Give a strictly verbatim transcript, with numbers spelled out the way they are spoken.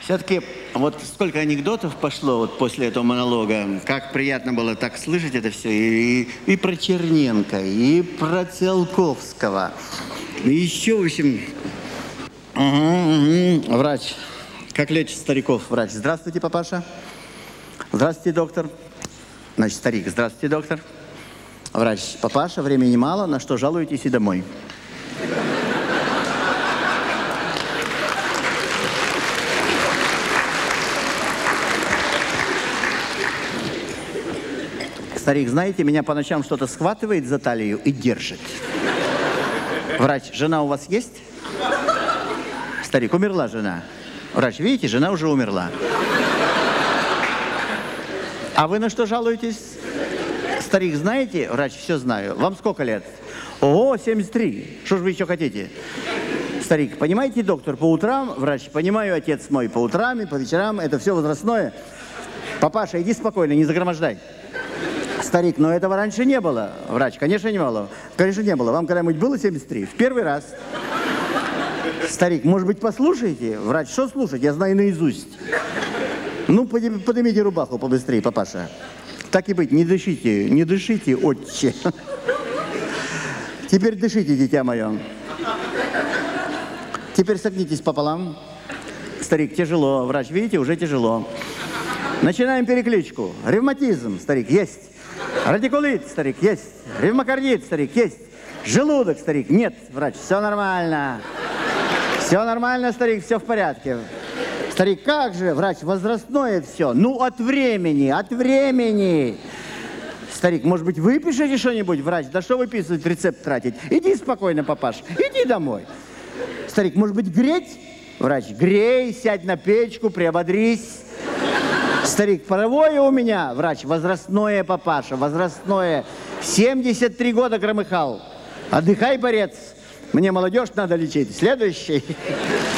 Все-таки вот сколько анекдотов пошло вот после этого монолога. Как приятно было так слышать это все. И, и про Черненко, и про Циолковского. И еще, в общем... Угу, угу. Врач. Как лечит стариков врач? Здравствуйте, папаша. Здравствуйте, доктор. Значит, старик. Здравствуйте, доктор. Врач. Папаша, времени мало, на что жалуетесь и домой. Старик, знаете, меня по ночам что-то схватывает за талию и держит. Врач, жена у вас есть? Старик, умерла жена. Врач, видите, жена уже умерла. А вы на что жалуетесь? Старик, знаете? Врач, все знаю. Вам сколько лет? Ого, семьдесят три. Что же вы еще хотите? Старик, понимаете, доктор, по утрам, врач, понимаю, отец мой, по утрам и по вечерам, это все возрастное. Папаша, иди спокойно, не загромождай. Старик, но этого раньше не было. Врач, конечно, не было. Конечно, не было. Вам когда-нибудь было семьдесят три? В первый раз. Старик, может быть, послушаете? Врач, что слушать? Я знаю наизусть. Ну, поднимите рубаху побыстрее, папаша. Так и быть, не дышите, не дышите, отче. Теперь дышите, дитя мое. Теперь согнитесь пополам. Старик, тяжело. Врач, видите, уже тяжело. Начинаем перекличку. Ревматизм, старик, есть. Радикулит, старик, есть. Ревмокардит, старик, есть. Желудок, старик, нет. Врач, все нормально. Все нормально, старик, все в порядке. Старик, как же, врач, возрастное все. Ну, от времени, от времени. Старик, может быть, выпишите что-нибудь, врач? Да что выписывать, рецепт тратить? Иди спокойно, папаш, иди домой. Старик, может быть, греть? Врач, грей, сядь на печку, приободрись. Старик, паровое у меня, врач, возрастное, папаша, возрастное. семьдесят три года громыхал. Отдыхай, борец. Мне молодежь надо лечить. Следующий.